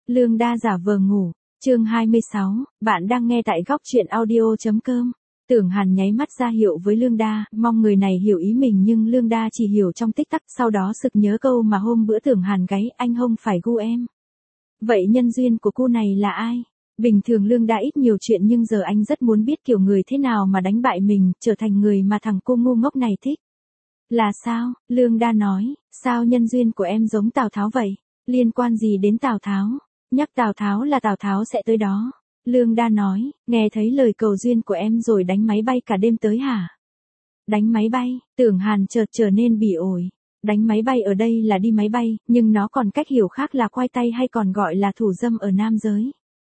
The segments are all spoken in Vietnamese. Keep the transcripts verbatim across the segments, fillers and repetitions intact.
Lương Đa giả vờ ngủ. Chương hai mươi sáu, bạn đang nghe tại góc truyện audio chấm com. Tưởng Hàn nháy mắt ra hiệu với Lương Đa, mong người này hiểu ý mình nhưng Lương Đa chỉ hiểu trong tích tắc, sau đó sực nhớ câu mà hôm bữa Tưởng Hàn gáy, anh không phải gu em. Vậy nhân duyên của cô này là ai? Bình thường Lương Đa ít nhiều chuyện nhưng giờ anh rất muốn biết kiểu người thế nào mà đánh bại mình, trở thành người mà thằng cô ngu ngốc này thích. Là sao? Lương Đa nói, sao nhân duyên của em giống Tào Tháo vậy? Liên quan gì đến Tào Tháo? Nhắc Tào Tháo là Tào Tháo sẽ tới đó. Lương Đa nói, nghe thấy lời cầu duyên của em rồi đánh máy bay cả đêm tới hả? Đánh máy bay, Tưởng Hàn chợt trở nên bỉ ổi. Đánh máy bay ở đây là đi máy bay, nhưng nó còn cách hiểu khác là khoai tây hay còn gọi là thủ dâm ở nam giới.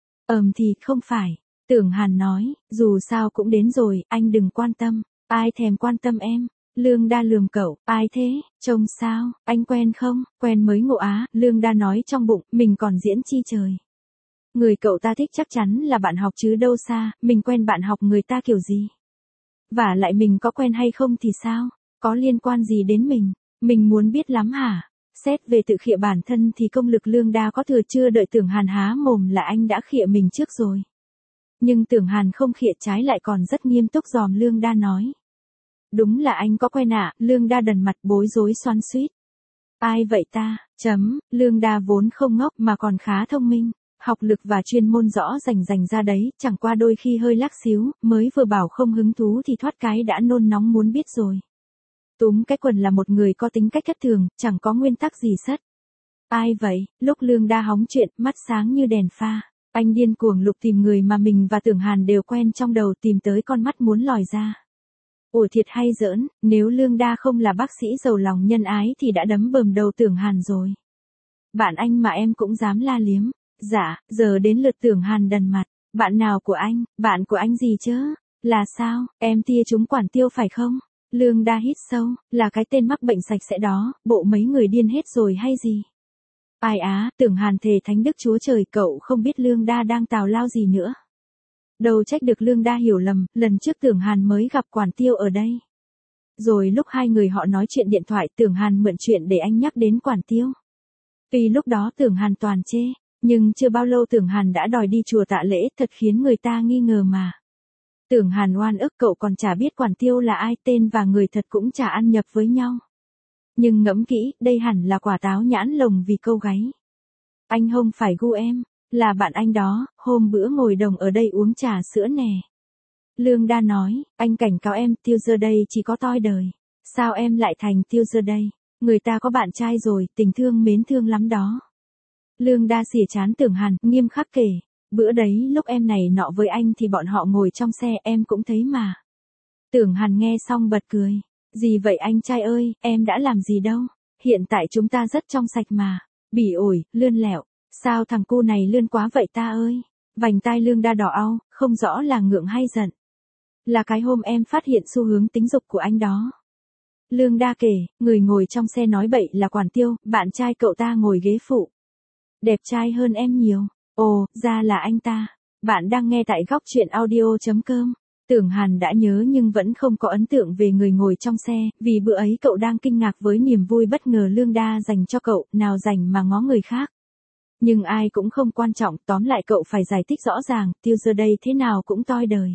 Ờm thì không phải. Tưởng Hàn nói, dù sao cũng đến rồi, anh đừng quan tâm. Ai thèm quan tâm em? Lương Đa lườm cậu, ai thế? Trông sao? Anh quen không? Quen mới ngộ á. Lương Đa nói trong bụng, mình còn diễn chi trời. Người cậu ta thích chắc chắn là bạn học chứ đâu xa, mình quen bạn học người ta kiểu gì? Và lại mình có quen hay không thì sao? Có liên quan gì đến mình? Mình muốn biết lắm hả? Xét về tự khịa bản thân thì công lực Lương Đa có thừa, chưa đợi Tưởng Hàn há mồm là anh đã khịa mình trước rồi. Nhưng Tưởng Hàn không khịa, trái lại còn rất nghiêm túc dòm Lương Đa nói. Đúng là anh có quen ạ. À? Lương Đa đần mặt bối rối xoắn xuýt. Ai vậy ta? Chấm, Lương Đa vốn không ngốc mà còn khá thông minh. Học lực và chuyên môn rõ rành rành ra đấy, chẳng qua đôi khi hơi lác xíu, mới vừa bảo không hứng thú thì thoát cái đã nôn nóng muốn biết rồi. Túm cái quần là một người có tính cách thất thường, chẳng có nguyên tắc gì sất. Ai vậy? Lúc Lương Đa hóng chuyện, mắt sáng như đèn pha. Anh điên cuồng lục tìm người mà mình và Tưởng Hàn đều quen trong đầu, tìm tới con mắt muốn lòi ra. Ủa thiệt hay giỡn, nếu Lương Đa không là bác sĩ giàu lòng nhân ái thì đã đấm bầm đầu Tưởng Hàn rồi. Bạn anh mà em cũng dám la liếm. Dạ, giờ đến lượt Tưởng Hàn đần mặt. Bạn nào của anh? Bạn của anh gì chứ? Là sao? Em tia trúng quản tiêu phải không? Lương Đa hít sâu, là cái tên mắc bệnh sạch sẽ đó, bộ mấy người điên hết rồi hay gì? Ai á, Tưởng Hàn thề thánh đức chúa trời, cậu không biết Lương Đa đang tào lao gì nữa. Đâu trách được Lương Đa hiểu lầm, lần trước Tưởng Hàn mới gặp quản tiêu ở đây. Rồi lúc hai người họ nói chuyện điện thoại, Tưởng Hàn mượn chuyện để anh nhắc đến quản tiêu. Vì lúc đó Tưởng Hàn toàn chê. Nhưng chưa bao lâu Tưởng Hàn đã đòi đi chùa tạ lễ, thật khiến người ta nghi ngờ mà. Tưởng Hàn oan ức, cậu còn chả biết quản tiêu là ai, tên và người thật cũng chả ăn nhập với nhau. Nhưng ngẫm kỹ, đây hẳn là quả táo nhãn lồng vì câu gáy. Anh không phải gu em, là bạn anh đó, hôm bữa ngồi đồng ở đây uống trà sữa nè. Lương Đa nói, anh cảnh cáo em, tiêu giờ đây chỉ có toi đời. Sao em lại thành tiêu giờ đây? Người ta có bạn trai rồi, tình thương mến thương lắm đó. Lương Đa xỉa chán Tưởng Hàn, nghiêm khắc kể. Bữa đấy lúc em này nọ với anh thì bọn họ ngồi trong xe, em cũng thấy mà. Tưởng Hàn nghe xong bật cười. Gì vậy anh trai ơi, em đã làm gì đâu. Hiện tại chúng ta rất trong sạch mà. Bỉ ổi, lươn lẹo. Sao thằng cu này lươn quá vậy ta ơi. Vành tai Lương Đa đỏ au, không rõ là ngượng hay giận. Là cái hôm em phát hiện xu hướng tính dục của anh đó. Lương Đa kể, người ngồi trong xe nói bậy là quản tiêu, bạn trai cậu ta ngồi ghế phụ. Đẹp trai hơn em nhiều. Ồ, ra là anh ta. Bạn đang nghe tại góc truyện audio chấm com. Tưởng Hàn đã nhớ nhưng vẫn không có ấn tượng về người ngồi trong xe, vì bữa ấy cậu đang kinh ngạc với niềm vui bất ngờ Lương Đa dành cho cậu, nào dành mà ngó người khác. Nhưng ai cũng không quan trọng, tóm lại cậu phải giải thích rõ ràng, tiêu giờ đây thế nào cũng toi đời.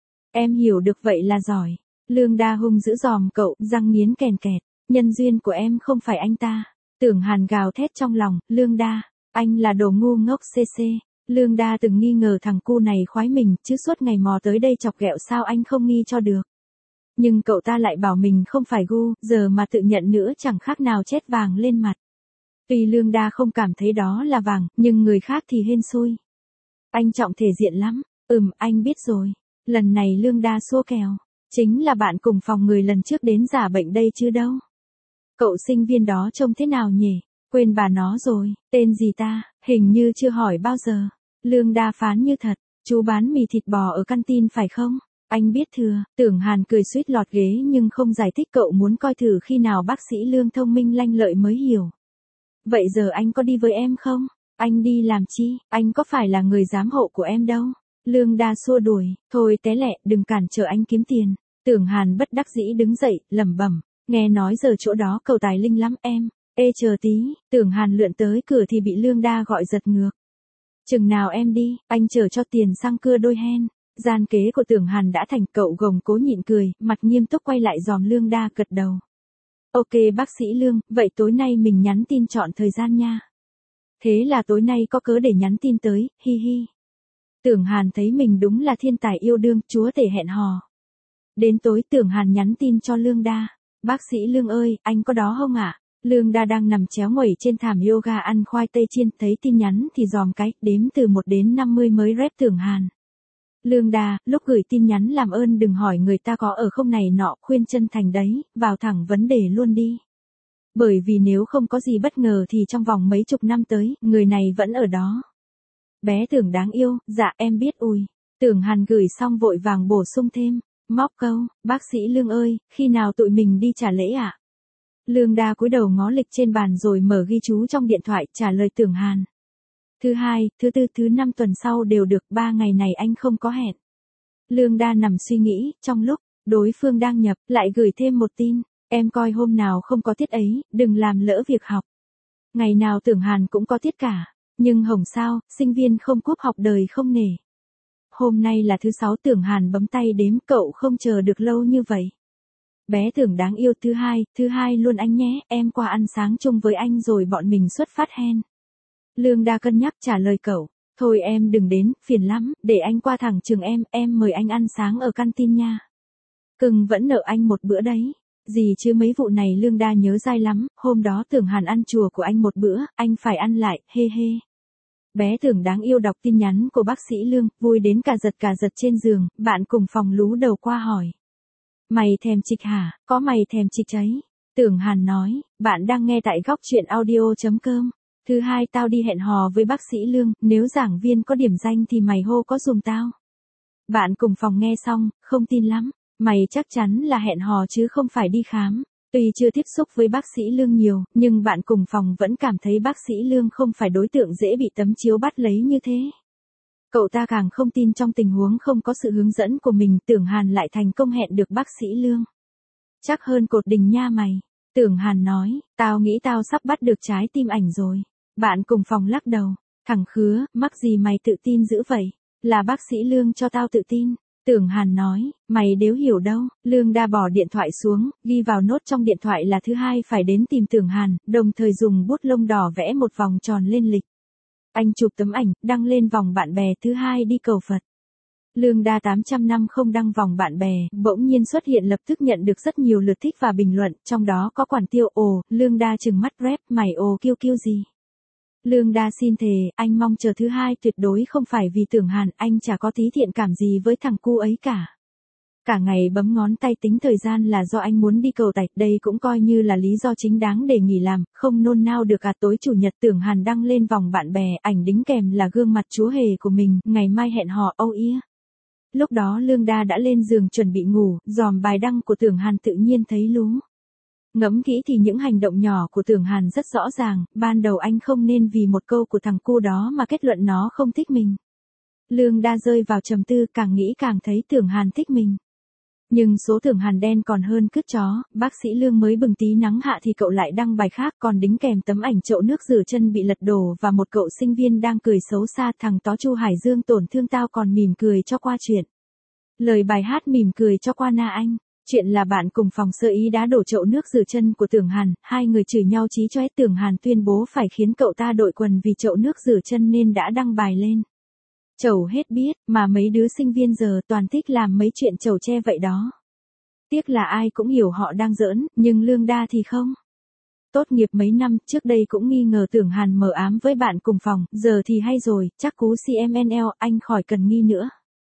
Em hiểu được vậy là giỏi. Lương Đa hung dữ dòm cậu, răng nghiến kèn kẹt. Nhân duyên của em không phải anh ta. Tưởng Hàn gào thét trong lòng, Lương Đa. Anh là đồ ngu ngốc xê xê. Lương Đa từng nghi ngờ thằng cu này khoái mình, chứ suốt ngày mò tới đây chọc ghẹo sao anh không nghi cho được. Nhưng cậu ta lại bảo mình không phải gu, giờ mà tự nhận nữa chẳng khác nào chét vàng lên mặt. Tuy Lương Đa không cảm thấy đó là vàng, nhưng người khác thì hên xui. Anh trọng thể diện lắm. Ừm, anh biết rồi. Lần này Lương Đa xua kèo. Chính là bạn cùng phòng người lần trước đến giả bệnh đây chứ đâu. Cậu sinh viên đó trông thế nào nhỉ? Quên bà nó rồi, tên gì ta, hình như chưa hỏi bao giờ. Lương Đa phán như thật, chú bán mì thịt bò ở căn tin phải không? Anh biết thừa. Tưởng Hàn cười suýt lọt ghế nhưng không giải thích, cậu muốn coi thử khi nào bác sĩ Lương thông minh lanh lợi mới hiểu. Vậy giờ anh có đi với em không? Anh đi làm chi, anh có phải là người giám hộ của em đâu. Lương Đa xua đuổi, thôi té lẹ, đừng cản trở anh kiếm tiền. Tưởng Hàn bất đắc dĩ đứng dậy, lẩm bẩm, nghe nói giờ chỗ đó cầu tài linh lắm em. Ê chờ tí, Tưởng Hàn lượn tới cửa thì bị Lương Đa gọi giật ngược. Chừng nào em đi, anh chờ cho tiền xăng cưa đôi hen. Gian kế của Tưởng Hàn đã thành, cậu gồng cố nhịn cười, mặt nghiêm túc quay lại dòm Lương Đa gật đầu. Ok bác sĩ Lương, vậy tối nay mình nhắn tin chọn thời gian nha. Thế là tối nay có cớ để nhắn tin tới, hi hi. Tưởng Hàn thấy mình đúng là thiên tài yêu đương, chúa tể hẹn hò. Đến tối Tưởng Hàn nhắn tin cho Lương Đa. Bác sĩ Lương ơi, anh có đó không ạ? À? Lương Đa đang nằm chéo nguẩy trên thảm yoga ăn khoai tây chiên, thấy tin nhắn thì dòm cái, đếm từ một đến năm mươi mới rep Tưởng Hàn. Lương Đa, lúc gửi tin nhắn làm ơn đừng hỏi người ta có ở không này nọ, khuyên chân thành đấy, vào thẳng vấn đề luôn đi. Bởi vì nếu không có gì bất ngờ thì trong vòng mấy chục năm tới, người này vẫn ở đó. Bé Tưởng đáng yêu, dạ em biết ui. Tưởng Hàn gửi xong vội vàng bổ sung thêm, móc câu, bác sĩ Lương ơi, khi nào tụi mình đi trả lễ ạ? À? Lương Đa cúi đầu ngó lịch trên bàn rồi mở ghi chú trong điện thoại, trả lời Tưởng Hàn. Thứ hai, thứ tư, thứ năm tuần sau đều được, ba ngày này anh không có hẹn. Lương Đa nằm suy nghĩ, trong lúc đối phương đang nhập, lại gửi thêm một tin, em coi hôm nào không có tiết ấy, đừng làm lỡ việc học. Ngày nào Tưởng Hàn cũng có tiết cả, nhưng hổng sao, sinh viên không cúp học đời không nể. Hôm nay là thứ sáu, Tưởng Hàn bấm tay đếm, cậu không chờ được lâu như vậy. Bé Tưởng đáng yêu, thứ hai, thứ hai luôn anh nhé, em qua ăn sáng chung với anh rồi bọn mình xuất phát hen. Lương Đa cân nhắc trả lời cậu, thôi em đừng đến, phiền lắm, để anh qua thẳng trường em, em mời anh ăn sáng ở canteen nha. Cưng vẫn nợ anh một bữa đấy. Gì chứ mấy vụ này Lương Đa nhớ dai lắm, hôm đó Tưởng Hàn ăn chùa của anh một bữa, anh phải ăn lại, hê hê. Bé Tưởng đáng yêu đọc tin nhắn của bác sĩ Lương, vui đến cả giật cả giật trên giường, bạn cùng phòng lú đầu qua hỏi. Mày thèm trịch hả, có mày thèm trịch ấy. Tưởng Hàn nói, bạn đang nghe tại góc truyện audio.com. Thứ hai tao đi hẹn hò với bác sĩ Lương, nếu giảng viên có điểm danh thì mày hô có dùm tao. Bạn cùng phòng nghe xong, không tin lắm, mày chắc chắn là hẹn hò chứ không phải đi khám. Tuy chưa tiếp xúc với bác sĩ Lương nhiều, nhưng bạn cùng phòng vẫn cảm thấy bác sĩ Lương không phải đối tượng dễ bị tấm chiếu bắt lấy như thế. Cậu ta càng không tin trong tình huống không có sự hướng dẫn của mình, Tưởng Hàn lại thành công hẹn được bác sĩ Lương. Chắc hơn cột đình nha mày. Tưởng Hàn nói, tao nghĩ tao sắp bắt được trái tim ảnh rồi. Bạn cùng phòng lắc đầu, thằng khứa, mắc gì mày tự tin dữ vậy? Là bác sĩ Lương cho tao tự tin. Tưởng Hàn nói, mày đéo hiểu đâu. Lương Đa bỏ điện thoại xuống, ghi vào nốt trong điện thoại là thứ hai phải đến tìm Tưởng Hàn, đồng thời dùng bút lông đỏ vẽ một vòng tròn lên lịch. Anh chụp tấm ảnh, đăng lên vòng bạn bè, thứ hai đi cầu Phật. Lương Đa tám trăm năm không đăng vòng bạn bè, bỗng nhiên xuất hiện lập tức nhận được rất nhiều lượt thích và bình luận, trong đó có quản tiêu ồ, Lương Đa trừng mắt rep, mày ồ kêu kêu gì. Lương Đa xin thề, anh mong chờ thứ hai tuyệt đối không phải vì Tưởng Hàn, anh chả có tí thiện cảm gì với thằng cu ấy cả. Cả ngày bấm ngón tay tính thời gian là do anh muốn đi cầu tạch, đây cũng coi như là lý do chính đáng để nghỉ làm, không nôn nao được à. Tối chủ nhật Tưởng Hàn đăng lên vòng bạn bè, ảnh đính kèm là gương mặt chúa hề của mình, ngày mai hẹn hò, oh yeah. Lúc đó Lương Đa đã lên giường chuẩn bị ngủ, dòm bài đăng của Tưởng Hàn tự nhiên thấy lú. Ngẫm kỹ thì những hành động nhỏ của Tưởng Hàn rất rõ ràng, ban đầu anh không nên vì một câu của thằng cu đó mà kết luận nó không thích mình. Lương Đa rơi vào trầm tư, càng nghĩ càng thấy Tưởng Hàn thích mình. Nhưng số Tưởng Hàn đen còn hơn cứt chó, bác sĩ Lương mới bừng tí nắng hạ thì cậu lại đăng bài khác, còn đính kèm tấm ảnh chậu nước rửa chân bị lật đổ và một cậu sinh viên đang cười xấu xa, thằng tó Chu Hải Dương tổn thương tao còn mỉm cười cho qua chuyện. Lời bài hát mỉm cười cho qua na anh. Chuyện là bạn cùng phòng sơ ý đã đổ chậu nước rửa chân của Tưởng Hàn, hai người chửi nhau chí chóe. Tưởng Hàn tuyên bố phải khiến cậu ta đội quần vì chậu nước rửa chân nên đã đăng bài lên. Chầu hết biết, mà mấy đứa sinh viên giờ toàn thích làm mấy chuyện chầu che vậy đó. Tiếc là ai cũng hiểu họ đang giỡn, nhưng Lương Đa thì không. Tốt nghiệp mấy năm, trước đây cũng nghi ngờ Tưởng Hàn mờ ám với bạn cùng phòng, giờ thì hay rồi, chắc cú xê em en lờ, anh khỏi cần nghi nữa.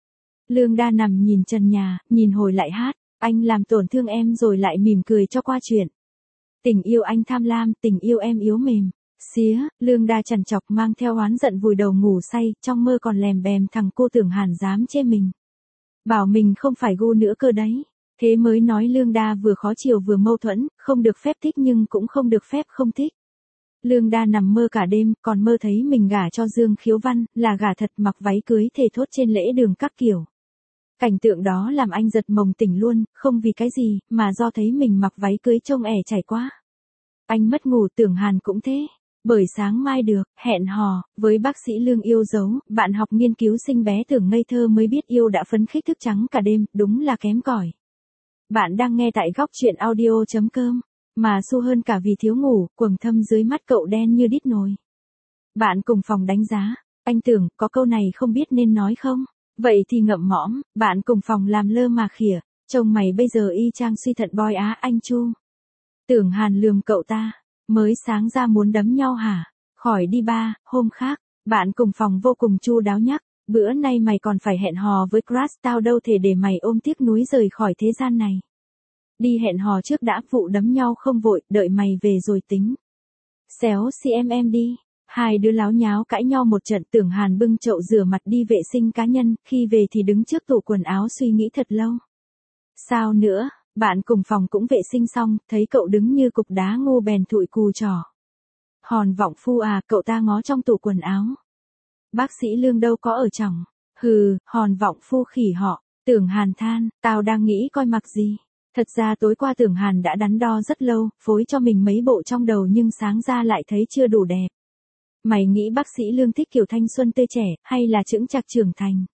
Lương Đa nằm nhìn trần nhà, nhìn hồi lại hát, anh làm tổn thương em rồi lại mỉm cười cho qua chuyện. Tình yêu anh tham lam, tình yêu em yếu mềm. Xía, Lương Đa trằn trọc mang theo oán giận vùi đầu ngủ say, trong mơ còn lèm bèm thằng cô Tưởng Hàn dám chê mình. Bảo mình không phải gu nữa cơ đấy. Thế mới nói Lương Đa vừa khó chịu vừa mâu thuẫn, không được phép thích nhưng cũng không được phép không thích. Lương Đa nằm mơ cả đêm, còn mơ thấy mình gả cho Dương Khiếu Văn, là gả thật, mặc váy cưới thề thốt trên lễ đường các kiểu. Cảnh tượng đó làm anh giật mồng tỉnh luôn, không vì cái gì, mà do thấy mình mặc váy cưới trông ẻ chảy quá. Anh mất ngủ, Tưởng Hàn cũng thế. Bởi sáng mai được, hẹn hò, với bác sĩ Lương yêu dấu, bạn học nghiên cứu sinh bé tưởng ngây thơ mới biết yêu đã phấn khích thức trắng cả đêm, đúng là kém cỏi. Bạn đang nghe tại góc truyện audio.com, mà xu hơn cả vì thiếu ngủ, quầng thâm dưới mắt cậu đen như đít nồi. Bạn cùng phòng đánh giá, anh Tưởng, có câu này không biết nên nói không? Vậy thì ngậm mõm, bạn cùng phòng làm lơ mà khỉa, trông mày bây giờ y chang suy thận boy á anh Chu. Tưởng Hàn lườm cậu ta, mới sáng ra muốn đấm nhau hả? Khỏi đi ba, hôm khác, bạn cùng phòng vô cùng chu đáo nhắc, bữa nay mày còn phải hẹn hò với crush tao đâu thể để mày ôm tiếc núi rời khỏi thế gian này. Đi hẹn hò trước đã, vụ đấm nhau không vội, đợi mày về rồi tính. Xéo xê em em đi. Hai đứa láo nháo cãi nhau một trận. Tưởng Hàn bưng chậu rửa mặt đi vệ sinh cá nhân, khi về thì đứng trước tủ quần áo suy nghĩ thật lâu. Sao nữa, bạn cùng phòng cũng vệ sinh xong, thấy cậu đứng như cục đá ngô bèn thụi cù trỏ. Hòn vọng phu à, cậu ta ngó trong tủ quần áo. Bác sĩ Lương đâu có ở trong. Hừ, hòn vọng phu khỉ họ. Tưởng Hàn than, tao đang nghĩ coi mặc gì. Thật ra tối qua Tưởng Hàn đã đắn đo rất lâu, phối cho mình mấy bộ trong đầu nhưng sáng ra lại thấy chưa đủ đẹp. Mày nghĩ bác sĩ Lương thích kiểu thanh xuân tươi trẻ, hay là chững chạc trưởng thành?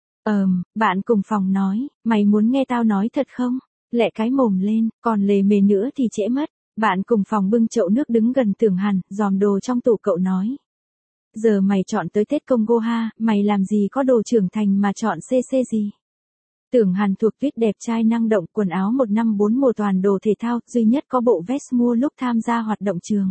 Ờm, bạn cùng phòng nói, mày muốn nghe tao nói thật không? Lẹ cái mồm lên, còn lề mề nữa thì trễ mất. Bạn cùng phòng bưng chậu nước đứng gần Tưởng Hàn, dòm đồ trong tủ cậu nói. Giờ mày chọn tới Tết Congo ha, mày làm gì có đồ trưởng thành mà chọn xê xê gì? Tưởng Hàn thuộc tuyết đẹp trai năng động, quần áo một năm bốn mùa toàn đồ thể thao, duy nhất có bộ vest mua lúc tham gia hoạt động trường.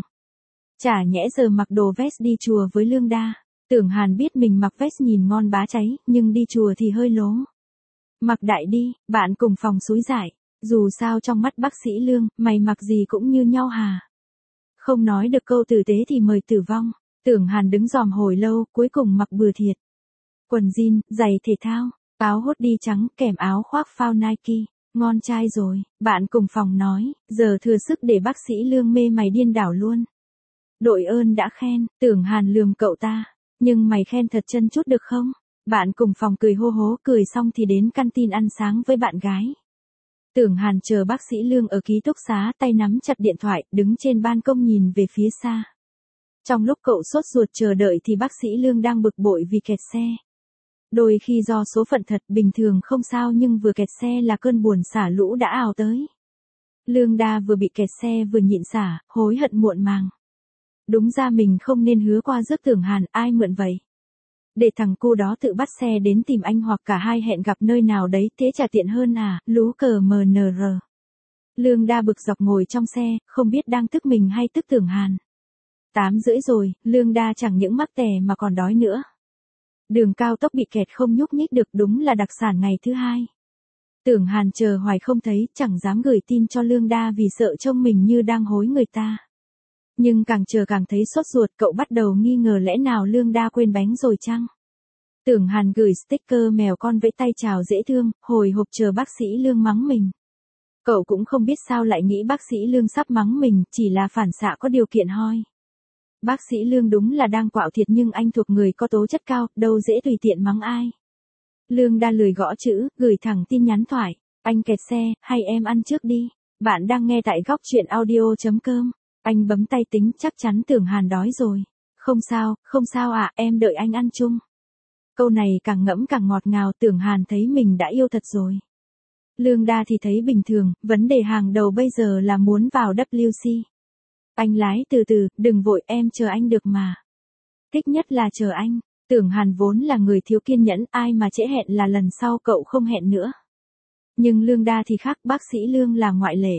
Chả nhẽ giờ mặc đồ vest đi chùa với Lương đa. Tưởng Hàn biết mình mặc vest nhìn ngon bá cháy, nhưng đi chùa thì hơi lố. Mặc đại đi, bạn cùng phòng xúi giải. Dù sao trong mắt bác sĩ Lương, mày mặc gì cũng như nhau hà. Không nói được câu tử tế thì mời tử vong. Tưởng Hàn đứng dòm hồi lâu, cuối cùng mặc bừa thiệt. Quần jean, giày thể thao, áo hốt đi trắng kèm áo khoác phao Nike. Ngon trai rồi, bạn cùng phòng nói, giờ thừa sức để bác sĩ Lương mê mày điên đảo luôn. Đội ơn đã khen, Tưởng Hàn lườm cậu ta. Nhưng mày khen thật chân chút được không? Bạn cùng phòng cười hô hố, cười xong thì đến canteen ăn sáng với bạn gái. Tưởng Hàn chờ bác sĩ Lương ở ký túc xá, tay nắm chặt điện thoại, đứng trên ban công nhìn về phía xa. Trong lúc cậu sốt ruột chờ đợi thì bác sĩ Lương đang bực bội vì kẹt xe. Đôi khi do số phận thật, bình thường không sao, nhưng vừa kẹt xe là cơn buồn xả lũ đã ào tới. Lương đa vừa bị kẹt xe vừa nhịn xả, hối hận muộn màng. Đúng ra mình không nên hứa qua rước Tưởng Hàn, ai mượn vậy? Để thằng cu đó tự bắt xe đến tìm anh hoặc cả hai hẹn gặp nơi nào đấy, thế chả tiện hơn à, lú cờ mờ nờ rờ. Lương đa bực dọc ngồi trong xe, không biết đang tức mình hay tức Tưởng Hàn. Tám rưỡi rồi, Lương đa chẳng những mắc tè mà còn đói nữa. Đường cao tốc bị kẹt không nhúc nhích được, đúng là đặc sản ngày thứ hai. Tưởng Hàn chờ hoài không thấy, chẳng dám gửi tin cho Lương đa vì sợ trông mình như đang hối người ta. Nhưng càng chờ càng thấy sốt ruột, cậu bắt đầu nghi ngờ lẽ nào Lương đa quên bánh rồi chăng? Tưởng Hàn gửi sticker mèo con vẫy tay chào dễ thương, hồi hộp chờ bác sĩ Lương mắng mình. Cậu cũng không biết sao lại nghĩ bác sĩ Lương sắp mắng mình, chỉ là phản xạ có điều kiện hoi. Bác sĩ Lương đúng là đang quạo thiệt, nhưng anh thuộc người có tố chất cao, đâu dễ tùy tiện mắng ai. Lương đa lười gõ chữ, gửi thẳng tin nhắn thoại. Anh kẹt xe, hay em ăn trước đi. Bạn đang nghe tại góc truyện audio.com. Anh bấm tay tính, chắc chắn Tưởng Hàn đói rồi. Không sao, không sao ạ, à, em đợi anh ăn chung. Câu này càng ngẫm càng ngọt ngào, Tưởng Hàn thấy mình đã yêu thật rồi. Lương đa thì thấy bình thường, vấn đề hàng đầu bây giờ là muốn vào vê kép xê. Anh lái từ từ, đừng vội, em chờ anh được mà. Thích nhất là chờ anh. Tưởng Hàn vốn là người thiếu kiên nhẫn, ai mà trễ hẹn là lần sau cậu không hẹn nữa. Nhưng Lương đa thì khác, bác sĩ Lương là ngoại lệ.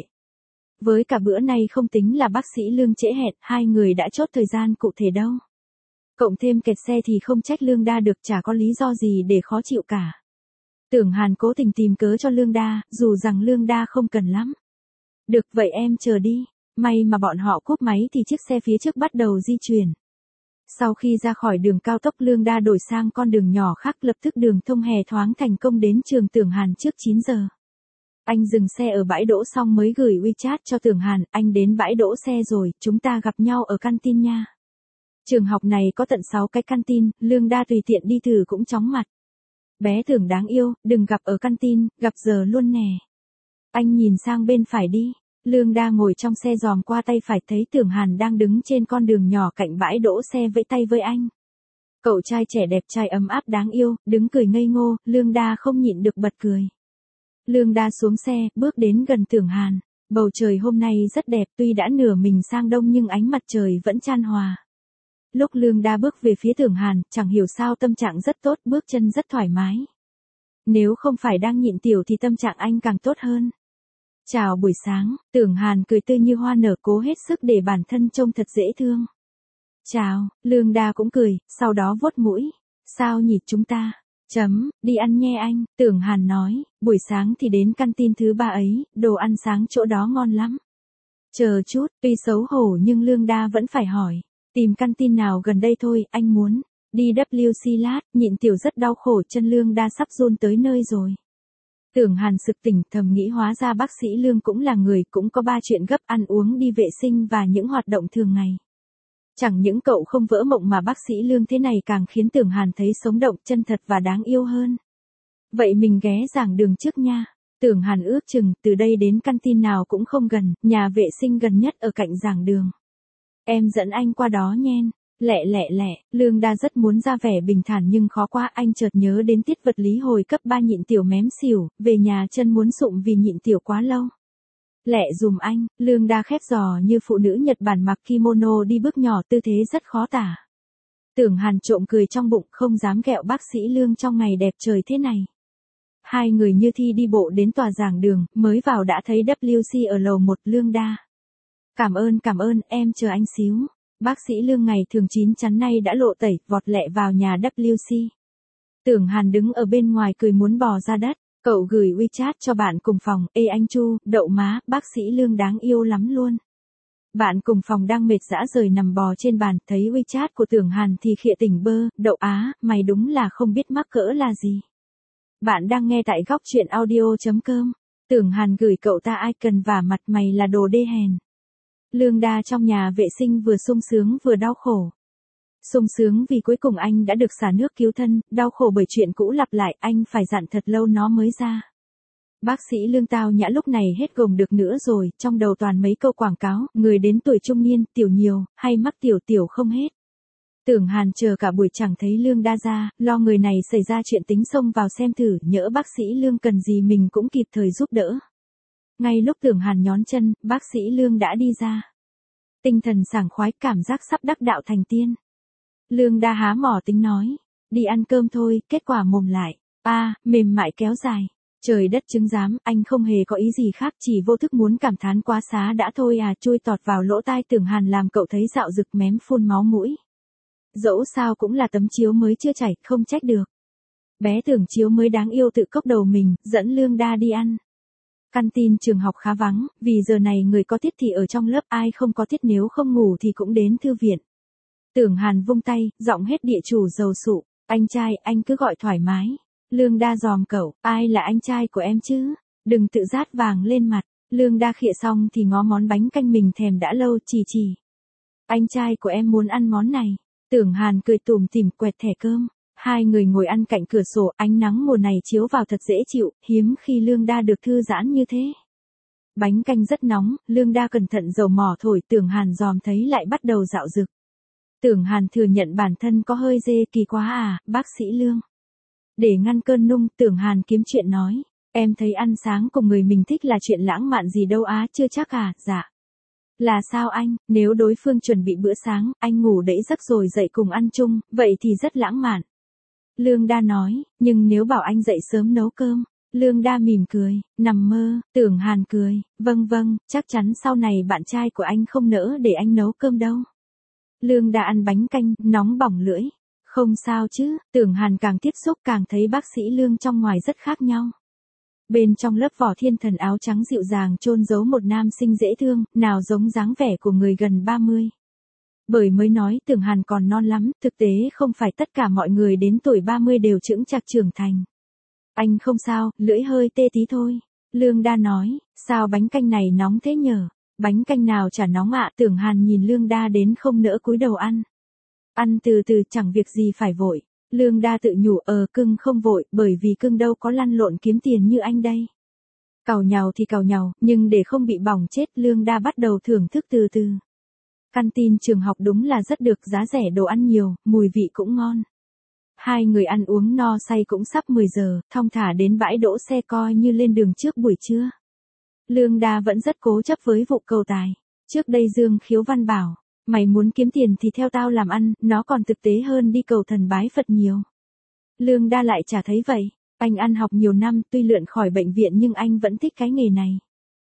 Với cả bữa nay không tính là bác sĩ Lương trễ hẹn, hai người đã chốt thời gian cụ thể đâu. Cộng thêm kẹt xe thì không trách Lương đa được, chả có lý do gì để khó chịu cả. Tưởng Hàn cố tình tìm cớ cho Lương đa, dù rằng Lương đa không cần lắm. Được vậy em chờ đi. May mà bọn họ cúp máy thì chiếc xe phía trước bắt đầu di chuyển. Sau khi ra khỏi đường cao tốc, Lương đa đổi sang con đường nhỏ khác, lập tức đường thông hè thoáng thành công đến trường Tưởng Hàn trước chín giờ. Anh dừng xe ở bãi đỗ xong mới gửi WeChat cho Tưởng Hàn, anh đến bãi đỗ xe rồi, chúng ta gặp nhau ở canteen nha. Trường học này có tận sáu cái canteen, Lương đa tùy tiện đi thử cũng chóng mặt. Bé Tưởng đáng yêu, đừng gặp ở canteen, gặp giờ luôn nè. Anh nhìn sang bên phải đi. Lương Đa ngồi trong xe dòm qua tay phải thấy Tưởng Hàn đang đứng trên con đường nhỏ cạnh bãi đỗ xe vẫy tay với anh. Cậu trai trẻ đẹp trai ấm áp đáng yêu, đứng cười ngây ngô, Lương Đa không nhịn được bật cười. Lương Đa xuống xe, bước đến gần Tưởng Hàn. Bầu trời hôm nay rất đẹp, tuy đã nửa mình sang đông nhưng ánh mặt trời vẫn chan hòa. Lúc Lương Đa bước về phía Tưởng Hàn, chẳng hiểu sao tâm trạng rất tốt, bước chân rất thoải mái. Nếu không phải đang nhịn tiểu thì tâm trạng anh càng tốt hơn. Chào buổi sáng, Tưởng Hàn cười tươi như hoa nở, cố hết sức để bản thân trông thật dễ thương. Chào, Lương Đa cũng cười, sau đó vuốt mũi. Sao nhỉ chúng ta? Chấm, đi ăn nhé anh, Tưởng Hàn nói, buổi sáng thì đến căn tin thứ ba ấy, đồ ăn sáng chỗ đó ngon lắm. Chờ chút, tuy xấu hổ nhưng Lương Đa vẫn phải hỏi, tìm căn tin nào gần đây thôi, anh muốn. Đi vê kép xê lát, nhịn tiểu rất đau khổ, chân Lương Đa sắp run tới nơi rồi. Tưởng Hàn sực tỉnh, thầm nghĩ hóa ra bác sĩ Lương cũng là người, cũng có ba chuyện gấp: ăn uống, đi vệ sinh và những hoạt động thường ngày. Chẳng những cậu không vỡ mộng mà bác sĩ Lương thế này càng khiến Tưởng Hàn thấy sống động, chân thật và đáng yêu hơn. Vậy mình ghé giảng đường trước nha. Tưởng Hàn ước chừng, từ đây đến căn tin nào cũng không gần, nhà vệ sinh gần nhất ở cạnh giảng đường. Em dẫn anh qua đó nhen. Lẹ lẹ lẹ, Lương Đa rất muốn ra vẻ bình thản nhưng khó quá, anh chợt nhớ đến tiết vật lý hồi cấp ba nhịn tiểu mém xỉu, về nhà chân muốn sụm vì nhịn tiểu quá lâu. Lẹ dùm anh, Lương Đa khép giò như phụ nữ Nhật Bản mặc kimono đi bước nhỏ, tư thế rất khó tả. Tưởng Hàn trộm cười trong bụng, không dám ghẹo bác sĩ Lương trong ngày đẹp trời thế này. Hai người như thi đi bộ đến tòa giảng đường, mới vào đã thấy vê kép xê ở lầu một. Lương Đa. Cảm ơn cảm ơn, em chờ anh xíu. Bác sĩ Lương ngày thường chín chắn nay đã lộ tẩy, vọt lẹ vào nhà vê kép xê. Tưởng Hàn đứng ở bên ngoài cười muốn bò ra đất. Cậu gửi WeChat cho bạn cùng phòng, ê anh Chu, đậu má, bác sĩ Lương đáng yêu lắm luôn. Bạn cùng phòng đang mệt dã rời nằm bò trên bàn, thấy WeChat của Tưởng Hàn thì khịa tỉnh bơ, đậu á, mày đúng là không biết mắc cỡ là gì. Bạn đang nghe tại góc truyện audio chấm com. Tưởng Hàn gửi cậu ta icon và mặt mày là đồ đê hèn. Lương Đa trong nhà vệ sinh vừa sung sướng vừa đau khổ. Sung sướng vì cuối cùng anh đã được xả nước cứu thân, đau khổ bởi chuyện cũ lặp lại, anh phải dặn thật lâu nó mới ra. Bác sĩ Lương tao nhã lúc này hết gồng được nữa rồi, trong đầu toàn mấy câu quảng cáo, người đến tuổi trung niên, tiểu nhiều, hay mắc tiểu tiểu không hết. Tưởng Hàn chờ cả buổi chẳng thấy Lương Đa ra, lo người này xảy ra chuyện tính xông vào xem thử, nhỡ bác sĩ Lương cần gì mình cũng kịp thời giúp đỡ. Ngay lúc Tưởng Hàn nhón chân, bác sĩ Lương đã đi ra. Tinh thần sảng khoái, cảm giác sắp đắc đạo thành tiên. Lương Đa há mỏ tính nói, đi ăn cơm thôi, kết quả mồm lại, a, à, mềm mại kéo dài. Trời đất chứng giám, anh không hề có ý gì khác, chỉ vô thức muốn cảm thán quá xá đã thôi à, chui tọt vào lỗ tai Tưởng Hàn làm cậu thấy dạo rực mém phun máu mũi. Dẫu sao cũng là tấm chiếu mới chưa chảy, không trách được. Bé Tưởng chiếu mới đáng yêu tự cốc đầu mình, dẫn Lương Đa đi ăn. Căn tin trường học khá vắng, vì giờ này người có tiết thì ở trong lớp, ai không có tiết nếu không ngủ thì cũng đến thư viện. Tưởng Hàn vung tay, giọng hết địa chủ dầu sụ, anh trai, anh cứ gọi thoải mái. Lương Đa dòm cậu, ai là anh trai của em chứ? Đừng tự rát vàng lên mặt. Lương Đa khịa xong thì ngó món bánh canh mình thèm đã lâu, chỉ chỉ. Anh trai của em muốn ăn món này. Tưởng Hàn cười tủm tỉm quẹt thẻ cơm. Hai người ngồi ăn cạnh cửa sổ, ánh nắng mùa này chiếu vào thật dễ chịu, hiếm khi Lương Đa được thư giãn như thế. Bánh canh rất nóng, Lương Đa cẩn thận dầu mỏ thổi, Tưởng Hàn dòm thấy lại bắt đầu dạo rực. Tưởng Hàn thừa nhận bản thân có hơi dê kỳ quá à, bác sĩ Lương. Để ngăn cơn nung, Tưởng Hàn kiếm chuyện nói, em thấy ăn sáng cùng người mình thích là chuyện lãng mạn gì đâu á, chưa chắc à, dạ. Là sao anh, nếu đối phương chuẩn bị bữa sáng, anh ngủ đẫy giấc rồi dậy cùng ăn chung, vậy thì rất lãng mạn. Lương Đa nói, nhưng nếu bảo anh dậy sớm nấu cơm. Lương Đa mỉm cười, nằm mơ. Tưởng Hàn cười, vâng vâng, chắc chắn sau này bạn trai của anh không nỡ để anh nấu cơm đâu. Lương Đa ăn bánh canh, nóng bỏng lưỡi. Không sao chứ, Tưởng Hàn càng tiếp xúc càng thấy bác sĩ Lương trong ngoài rất khác nhau. Bên trong lớp vỏ thiên thần áo trắng dịu dàng chôn giấu một nam sinh dễ thương, nào giống dáng vẻ của người gần ba mươi. Bởi mới nói Tưởng Hàn còn non lắm, thực tế không phải tất cả mọi người đến tuổi ba mươi đều chững chạc trưởng thành. Anh không sao, lưỡi hơi tê tí thôi. Lương Đa nói, sao bánh canh này nóng thế nhở? Bánh canh nào chả nóng ạ. Tưởng Hàn nhìn Lương Đa đến không nỡ cúi đầu ăn. Ăn từ từ, chẳng việc gì phải vội. Lương Đa tự nhủ, ờ cưng không vội, bởi vì cưng đâu có lăn lộn kiếm tiền như anh đây. Càu nhàu thì càu nhàu, nhưng để không bị bỏng chết Lương Đa bắt đầu thưởng thức từ từ. Căn tin trường học đúng là rất được, giá rẻ, đồ ăn nhiều, mùi vị cũng ngon. Hai người ăn uống no say cũng sắp mười giờ, thong thả đến bãi đỗ xe coi như lên đường trước buổi trưa. Lương Đa vẫn rất cố chấp với vụ cầu tài. Trước đây Dương Khiếu Văn bảo, mày muốn kiếm tiền thì theo tao làm ăn, nó còn thực tế hơn đi cầu thần bái Phật nhiều. Lương Đa lại chả thấy vậy. Anh ăn học nhiều năm, tuy lượn khỏi bệnh viện nhưng anh vẫn thích cái nghề này.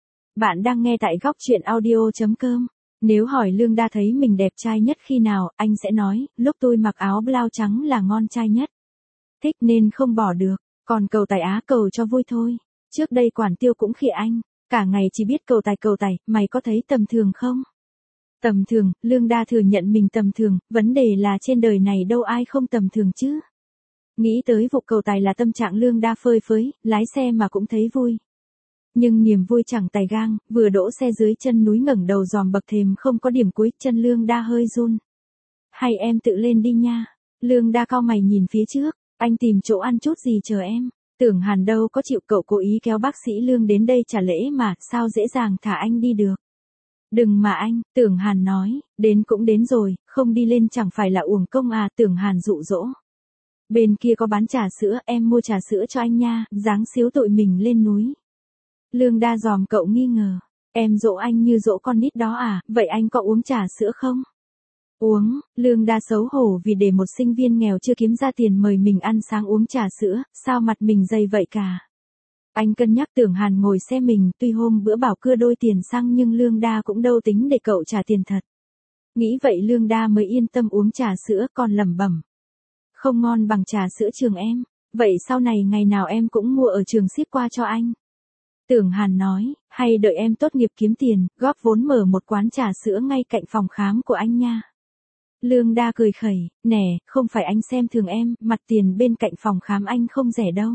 Bạn đang nghe tại góc truyện audio chấm com. Nếu hỏi Lương Đa thấy mình đẹp trai nhất khi nào, anh sẽ nói, lúc tôi mặc áo blau trắng là ngon trai nhất. Thích nên không bỏ được, còn cầu tài á cầu cho vui thôi. Trước đây quản tiêu cũng khịa anh, cả ngày chỉ biết cầu tài cầu tài, mày có thấy tầm thường không? Tầm thường, Lương Đa thừa nhận mình tầm thường, vấn đề là trên đời này đâu ai không tầm thường chứ. Nghĩ tới vụ cầu tài là tâm trạng Lương Đa phơi phới, lái xe mà cũng thấy vui. Nhưng niềm vui chẳng tài gang, vừa đỗ xe dưới chân núi ngẩng đầu dòm bậc thềm không có điểm cuối, chân Lương Đa hơi run. Hay em tự lên đi nha. Lương Đa cau mày nhìn phía trước, anh tìm chỗ ăn chút gì chờ em. Tưởng Hàn đâu có chịu, cậu cố ý kéo bác sĩ Lương đến đây trả lễ mà, sao dễ dàng thả anh đi được. Đừng mà anh, Tưởng Hàn nói, đến cũng đến rồi, không đi lên chẳng phải là uổng công à, Tưởng Hàn dụ dỗ. Bên kia có bán trà sữa, em mua trà sữa cho anh nha, dáng xíu tội mình lên núi. Lương Đa dòm cậu nghi ngờ, em dỗ anh như dỗ con nít đó à, vậy anh có uống trà sữa không? Uống, Lương Đa xấu hổ vì để một sinh viên nghèo chưa kiếm ra tiền mời mình ăn sáng uống trà sữa, sao mặt mình dày vậy cả. Anh cân nhắc Tưởng Hàn ngồi xe mình, tuy hôm bữa bảo cưa đôi tiền xăng nhưng Lương Đa cũng đâu tính để cậu trả tiền thật. Nghĩ vậy Lương Đa mới yên tâm uống trà sữa, còn lẩm bẩm. Không ngon bằng trà sữa trường em, vậy sau này ngày nào em cũng mua ở trường ship qua cho anh. Tưởng Hàn nói, hay đợi em tốt nghiệp kiếm tiền, góp vốn mở một quán trà sữa ngay cạnh phòng khám của anh nha. Lương Đa cười khẩy, nè, không phải anh xem thường em, mặt tiền bên cạnh phòng khám anh không rẻ đâu.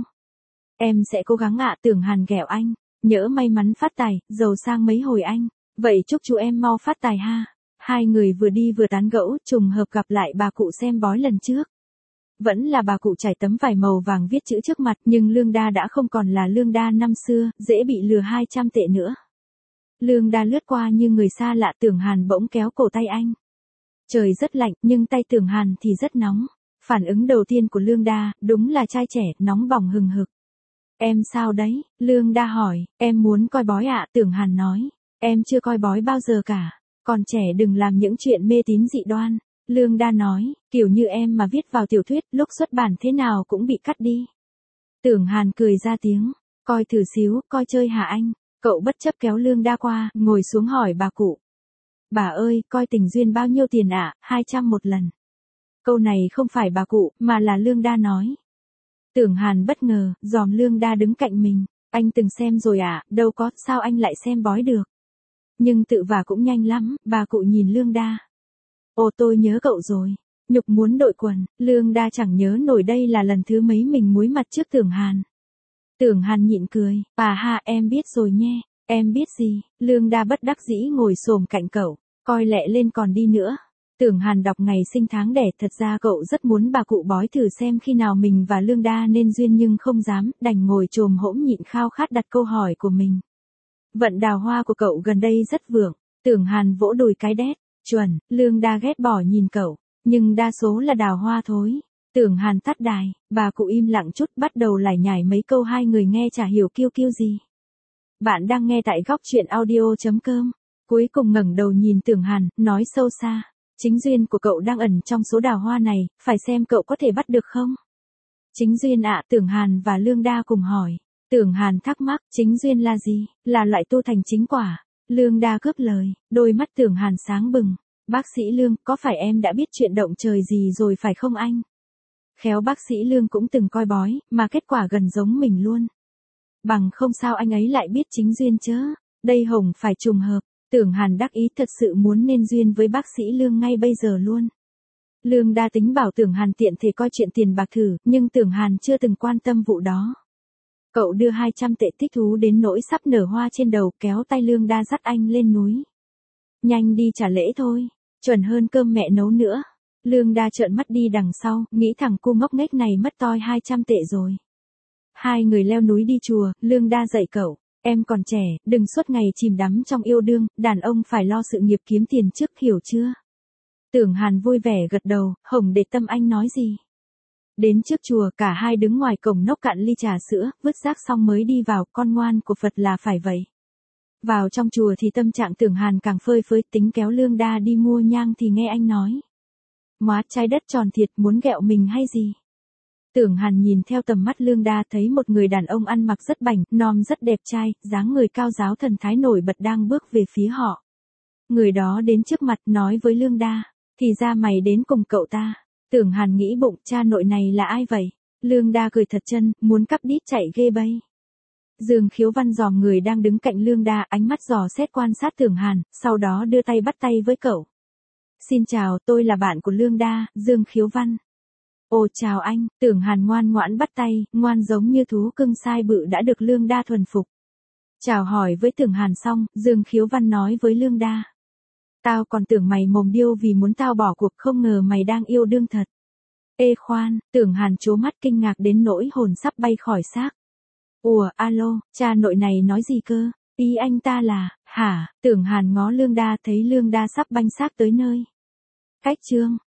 Em sẽ cố gắng ạ. Tưởng Hàn ghẹo anh, nhỡ may mắn phát tài, giàu sang mấy hồi anh, vậy chúc chú em mau phát tài ha. Hai người vừa đi vừa tán gẫu, trùng hợp gặp lại bà cụ xem bói lần trước. Vẫn là bà cụ trải tấm vải màu vàng viết chữ trước mặt, nhưng Lương Đa đã không còn là Lương Đa năm xưa, dễ bị lừa hai trăm tệ nữa. Lương Đa lướt qua như người xa lạ, Tưởng Hàn bỗng kéo cổ tay anh. Trời rất lạnh, nhưng tay Tưởng Hàn thì rất nóng. Phản ứng đầu tiên của Lương Đa, đúng là trai trẻ, nóng bỏng hừng hực. Em sao đấy? Lương Đa hỏi, em muốn coi bói ạ. Tưởng Hàn nói, em chưa coi bói bao giờ cả. Còn trẻ đừng làm những chuyện mê tín dị đoan. Lương Đa nói, kiểu như em mà viết vào tiểu thuyết, lúc xuất bản thế nào cũng bị cắt đi. Tưởng Hàn cười ra tiếng, coi thử xíu, coi chơi hả anh? Cậu bất chấp kéo Lương Đa qua, ngồi xuống hỏi bà cụ. Bà ơi, coi tình duyên bao nhiêu tiền ạ? hai trăm một lần. Câu này không phải bà cụ, mà là Lương Đa nói. Tưởng Hàn bất ngờ, dòm Lương Đa đứng cạnh mình. Anh từng xem rồi ạ, à? Đâu có, sao anh lại xem bói được? Nhưng tự vả cũng nhanh lắm, bà cụ nhìn Lương Đa. Ồ, tôi nhớ cậu rồi. Nhục muốn đội quần, Lương Đa chẳng nhớ nổi đây là lần thứ mấy mình muối mặt trước Tưởng Hàn. Tưởng Hàn nhịn cười, à ha, em biết rồi nhé. Em biết gì? Lương Đa bất đắc dĩ ngồi xổm cạnh cậu, coi lẹ lên còn đi nữa. Tưởng Hàn đọc ngày sinh tháng đẻ, thật ra cậu rất muốn bà cụ bói thử xem khi nào mình và Lương Đa nên duyên nhưng không dám, đành ngồi chồm hỗn nhịn khao khát đặt câu hỏi của mình. Vận đào hoa của cậu gần đây rất vượng. Tưởng Hàn vỗ đùi cái đét, chuẩn. Lương Đa ghét bỏ nhìn cậu, nhưng đa số là đào hoa thôi. Tưởng Hàn tắt đài, bà cụ im lặng chút, bắt đầu lải nhải mấy câu hai người nghe chả hiểu kêu kêu gì. Bạn đang nghe tại góc truyện audio chấm com. Cuối cùng ngẩng đầu nhìn Tưởng Hàn, nói sâu xa. Chính duyên của cậu đang ẩn trong số đào hoa này, phải xem cậu có thể bắt được không? Chính duyên ạ. Tưởng Hàn và Lương Đa cùng hỏi. Tưởng Hàn thắc mắc, chính duyên là gì? Là loại tu thành chính quả. Lương Đa cướp lời, đôi mắt Tưởng Hàn sáng bừng. Bác sĩ Lương, có phải em đã biết chuyện động trời gì rồi phải không anh? Khéo bác sĩ Lương cũng từng coi bói, mà kết quả gần giống mình luôn. Bằng không sao anh ấy lại biết chính duyên chớ. Đây hồng phải trùng hợp. Tưởng Hàn đắc ý thật sự muốn nên duyên với bác sĩ Lương ngay bây giờ luôn. Lương Đa tính bảo Tưởng Hàn tiện thể coi chuyện tiền bạc thử, nhưng Tưởng Hàn chưa từng quan tâm vụ đó. Cậu đưa hai trăm tệ thích thú đến nỗi sắp nở hoa trên đầu, kéo tay Lương Đa dắt anh lên núi. Nhanh đi trả lễ thôi, chuẩn hơn cơm mẹ nấu nữa. Lương Đa trợn mắt đi đằng sau, nghĩ thằng cu ngốc nghếch này mất toi hai trăm tệ rồi. Hai người leo núi đi chùa, Lương Đa dạy cậu, Em còn trẻ, đừng suốt ngày chìm đắm trong yêu đương, đàn ông phải lo sự nghiệp kiếm tiền trước, hiểu chưa? Tưởng Hàn vui vẻ gật đầu, Hồng để tâm anh nói gì. Đến trước chùa, cả hai đứng ngoài cổng nốc cạn ly trà sữa, vứt rác xong mới đi vào, con ngoan của Phật là phải vậy. Vào trong chùa thì tâm trạng Tưởng Hàn càng phơi phới, tính kéo Lương Đa đi mua nhang thì nghe anh nói. Móa, trái đất tròn thiệt, muốn ghẹo mình hay gì? Tưởng Hàn nhìn theo tầm mắt Lương Đa thấy một người đàn ông ăn mặc rất bảnh, non rất đẹp trai, dáng người cao giáo thần thái nổi bật đang bước về phía họ. Người đó đến trước mặt nói với Lương Đa, thì ra mày đến cùng cậu ta. Tưởng Hàn nghĩ bụng, cha nội này là ai vậy? Lương Đa cười thật chân, muốn cắp đít chạy ghê bay. Dương Khiếu Văn dòm người đang đứng cạnh Lương Đa, ánh mắt dò xét quan sát Tưởng Hàn, sau đó đưa tay bắt tay với cậu. Xin chào, tôi là bạn của Lương Đa, Dương Khiếu Văn. Ồ chào anh, Tưởng Hàn ngoan ngoãn bắt tay, ngoan giống như thú cưng sai bự đã được Lương Đa thuần phục. Chào hỏi với Tưởng Hàn xong, Dương Khiếu Văn nói với Lương Đa. Tao còn tưởng mày mồm điêu vì muốn tao bỏ cuộc, không ngờ mày đang yêu đương thật. Ê khoan, Tưởng Hàn trố mắt kinh ngạc đến nỗi hồn sắp bay khỏi xác. Ủa, alo, cha nội này nói gì cơ? Ý anh ta là, hả? Tưởng Hàn ngó Lương Đa thấy Lương Đa sắp banh xác tới nơi. Cách chương.